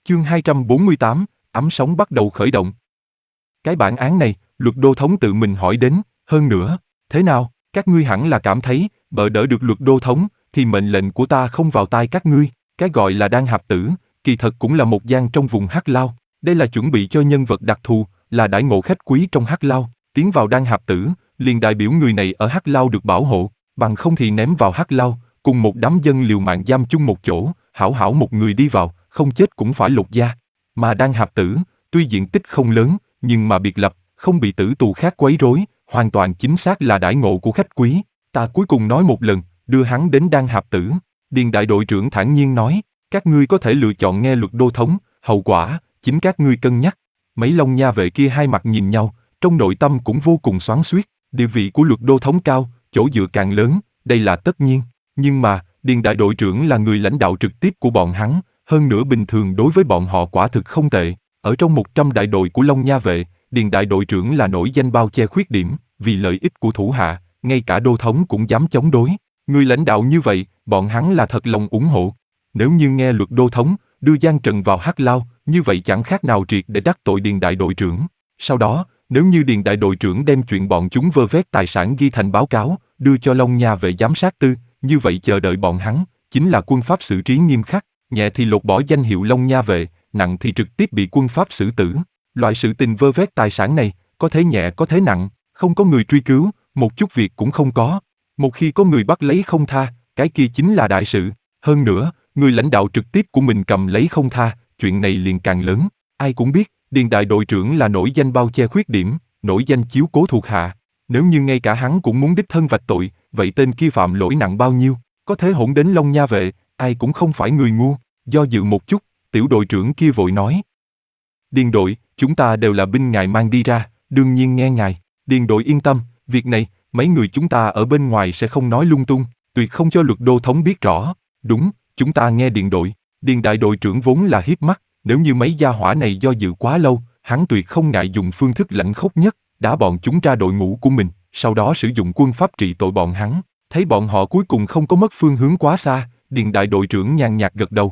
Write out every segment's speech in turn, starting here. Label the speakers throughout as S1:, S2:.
S1: Chương 248, ấm sóng bắt đầu khởi động. Cái bản án này, luật đô thống tự mình hỏi đến, hơn nữa, thế nào, các ngươi hẳn là cảm thấy, bợ đỡ được luật đô thống, thì mệnh lệnh của ta không vào tai các ngươi, cái gọi là đan hạp tử, kỳ thật cũng là một gian trong vùng Hắc Lao, đây là chuẩn bị cho nhân vật đặc thù, là đãi ngộ khách quý trong Hắc Lao, tiến vào đan hạp tử, liền đại biểu người này ở Hắc Lao được bảo hộ, bằng không thì ném vào Hắc Lao, cùng một đám dân liều mạng giam chung một chỗ, hảo hảo một người đi vào, không chết cũng phải lột da. Mà đan hạp tử, tuy diện tích không lớn, nhưng mà biệt lập, không bị tử tù khác quấy rối, hoàn toàn chính xác là đãi ngộ của khách quý. Ta cuối cùng nói một lần, đưa hắn đến đan hạp tử. Điền đại đội trưởng thản nhiên nói, các ngươi có thể lựa chọn nghe luật đô thống, hậu quả, chính các ngươi cân nhắc. Mấy Long Nha vệ kia hai mặt nhìn nhau, trong nội tâm cũng vô cùng xoắn xuýt. Địa vị của luật đô thống cao, chỗ dựa càng lớn, đây là tất nhiên. Nhưng mà, Điền đại đội trưởng là người lãnh đạo trực tiếp của bọn hắn, hơn nữa bình thường đối với bọn họ quả thực không tệ. Ở trong 100 đại đội của Long Nha vệ, Điền đại đội trưởng là nổi danh bao che khuyết điểm, vì lợi ích của thủ hạ, ngay cả đô thống cũng dám chống đối. Người lãnh đạo như vậy, bọn hắn là thật lòng ủng hộ. Nếu như nghe luật đô thống, đưa Giang Trần vào Hắc Lao, như vậy chẳng khác nào triệt để đắc tội Điền đại đội trưởng. Sau đó, nếu như Điền đại đội trưởng đem chuyện bọn chúng vơ vét tài sản ghi thành báo cáo, đưa cho Long Nha vệ giám sát tư, như vậy chờ đợi bọn hắn, chính là quân pháp xử trí nghiêm khắc, nhẹ thì lột bỏ danh hiệu Long Nha vệ, nặng thì trực tiếp bị quân pháp xử tử. Loại sự tình vơ vét tài sản này, có thế nhẹ có thế nặng, không có người truy cứu, một chút việc cũng không có. Một khi có người bắt lấy không tha, cái kia chính là đại sự. Hơn nữa, người lãnh đạo trực tiếp của mình cầm lấy không tha, chuyện này liền càng lớn. Ai cũng biết, Điền đại đội trưởng là nổi danh bao che khuyết điểm, nổi danh chiếu cố thuộc hạ. Nếu như ngay cả hắn cũng muốn đích thân vạch tội, vậy tên kia phạm lỗi nặng bao nhiêu? Có thể hỗn đến Long Nha vệ, ai cũng không phải người ngu. Do dự một chút, tiểu đội trưởng kia vội nói. Điền đội, chúng ta đều là binh ngài mang đi ra, đương nhiên nghe ngài. Điền đội yên tâm, việc này, mấy người chúng ta ở bên ngoài sẽ không nói lung tung, tuyệt không cho luật đô thống biết rõ. Đúng, chúng ta nghe Điền đội. Điền đại đội trưởng vốn là hiếp mắt, nếu như mấy gia hỏa này do dự quá lâu, hắn tuyệt không ngại dùng phương thức lãnh khốc nhất, đá bọn chúng ra đội ngũ của mình, sau đó sử dụng quân pháp trị tội bọn hắn. Thấy bọn họ cuối cùng không có mất phương hướng quá xa, Điền đại đội trưởng nhàn nhạt gật đầu.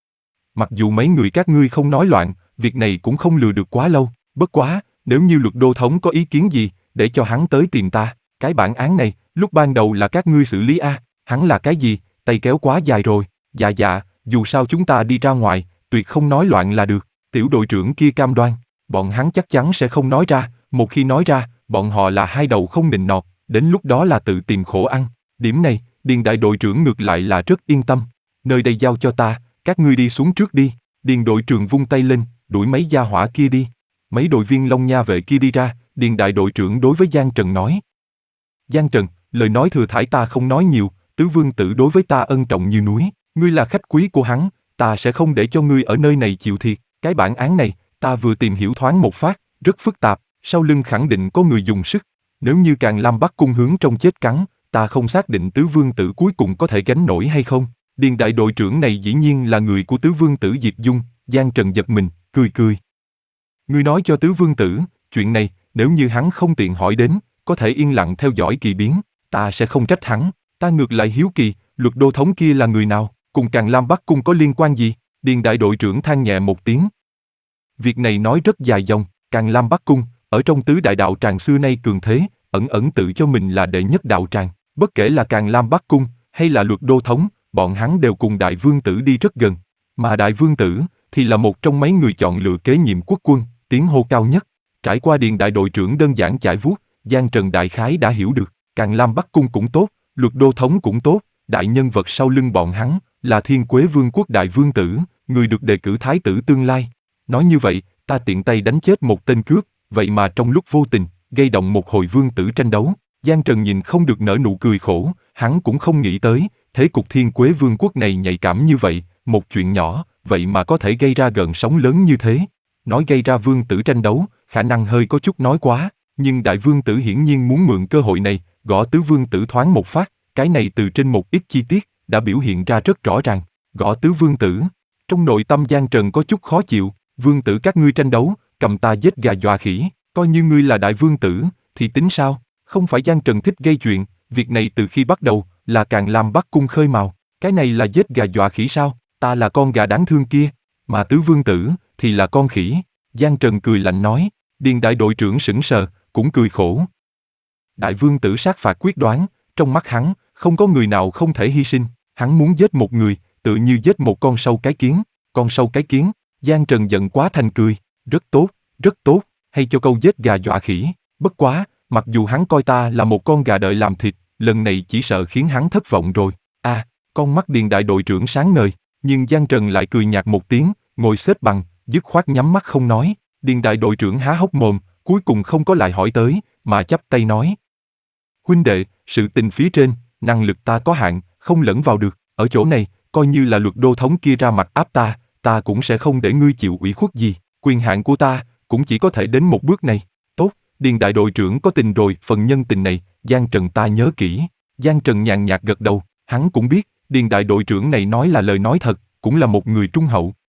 S1: Mặc dù mấy người các ngươi không nói loạn, việc này cũng không lừa được quá lâu, bất quá, nếu như luật đô thống có ý kiến gì, để cho hắn tới tìm ta, cái bản án này, lúc ban đầu là các ngươi xử lý hắn là cái gì, tay kéo quá dài rồi, dạ, dù sao chúng ta đi ra ngoài, tuyệt không nói loạn là được, tiểu đội trưởng kia cam đoan, bọn hắn chắc chắn sẽ không nói ra, một khi nói ra, bọn họ là hai đầu không nịnh nọt, đến lúc đó là tự tìm khổ ăn, điểm này, Điền đại đội trưởng ngược lại là rất yên tâm, nơi đây giao cho ta, các ngươi đi xuống trước đi. Điền đội trưởng vung tay lên, đuổi mấy gia hỏa kia đi. Mấy đội viên Long Nha vệ kia đi ra, Điền đại đội trưởng đối với Giang Trần nói. Giang Trần, lời nói thừa thãi ta không nói nhiều, tứ vương tử đối với ta ân trọng như núi, ngươi là khách quý của hắn, ta sẽ không để cho ngươi ở nơi này chịu thiệt. Cái bản án này, ta vừa tìm hiểu thoáng một phát, rất phức tạp, sau lưng khẳng định có người dùng sức. Nếu như Càn Lam Bắc cung hướng trong chết cắn, ta không xác định tứ vương tử cuối cùng có thể gánh nổi hay không. Điền đại đội trưởng này dĩ nhiên là người của tứ vương tử Diệp Dung, Giang Trần giật mình, cười. Ngươi nói cho tứ vương tử, chuyện này, nếu như hắn không tiện hỏi đến, có thể yên lặng theo dõi kỳ biến, ta sẽ không trách hắn, ta ngược lại hiếu kỳ, luật đô thống kia là người nào, cùng Càn Lam Bắc cung có liên quan gì? Điền đại đội trưởng than nhẹ một tiếng. Việc này nói rất dài dòng, Càn Lam Bắc cung, ở trong tứ đại đạo tràng xưa nay cường thế, ẩn tự cho mình là đệ nhất đạo tràng, bất kể là Càn Lam Bắc cung, hay là luật đô thống, bọn hắn đều cùng đại vương tử đi rất gần, mà đại vương tử thì là một trong mấy người chọn lựa kế nhiệm quốc quân, tiếng hô cao nhất. Trải qua Điền đại đội trưởng đơn giản chải vuốt, Giang Trần đại khái đã hiểu được, Càn Lam Bắc cung cũng tốt, luật đô thống cũng tốt, đại nhân vật sau lưng bọn hắn là Thiên Quế Vương quốc đại vương tử, người được đề cử thái tử tương lai. Nói như vậy, ta tiện tay đánh chết một tên cướp, vậy mà trong lúc vô tình gây động một hồi vương tử tranh đấu. Giang Trần nhìn không được nở nụ cười khổ, hắn cũng không nghĩ tới, thế cục Thiên Quế Vương quốc này nhạy cảm như vậy, một chuyện nhỏ, vậy mà có thể gây ra gợn sóng lớn như thế. Nói gây ra vương tử tranh đấu, khả năng hơi có chút nói quá, nhưng đại vương tử hiển nhiên muốn mượn cơ hội này, gõ tứ vương tử thoáng một phát, cái này từ trên một ít chi tiết, đã biểu hiện ra rất rõ ràng, gõ tứ vương tử. Trong nội tâm Giang Trần có chút khó chịu, vương tử các ngươi tranh đấu, cầm ta giết gà dọa khỉ, coi như ngươi là đại vương tử, thì tính sao? Không phải Giang Trần thích gây chuyện, việc này từ khi bắt đầu, là Càn Lam Bắc cung khơi mào, cái này là giết gà dọa khỉ sao? Ta là con gà đáng thương kia. mà Tứ Vương Tử thì là con khỉ. Giang Trần cười lạnh nói. Điền đại đội trưởng sững sờ, cũng cười khổ. Đại Vương Tử sát phạt quyết đoán, trong mắt hắn, không có người nào không thể hy sinh. Hắn muốn giết một người, tự như giết một con sâu cái kiến. Con sâu cái kiến. Giang Trần giận quá thành cười. Rất tốt, hay cho câu giết gà dọa khỉ. Bất quá, mặc dù hắn coi ta là một con gà đợi làm thịt, lần này chỉ sợ khiến hắn thất vọng rồi. Con mắt Điền đại đội trưởng sáng ngời, nhưng Giang Trần lại cười nhạt một tiếng, ngồi xếp bằng, dứt khoát nhắm mắt không nói. Điền đại đội trưởng há hốc mồm, cuối cùng không có lại hỏi tới, mà chắp tay nói. Huynh đệ, sự tình phía trên, năng lực ta có hạn, không lẫn vào được. Ở chỗ này, coi như là luật đô thống kia ra mặt áp ta cũng sẽ không để ngươi chịu ủy khuất gì. Quyền hạn của ta, cũng chỉ có thể đến một bước này. Tốt, Điền đại đội trưởng có tình rồi, phần nhân tình này, Giang Trần ta nhớ kỹ. Giang Trần nhàn nhạt gật đầu, hắn cũng biết, Điền đại đội trưởng này nói là lời nói thật, cũng là một người trung hậu.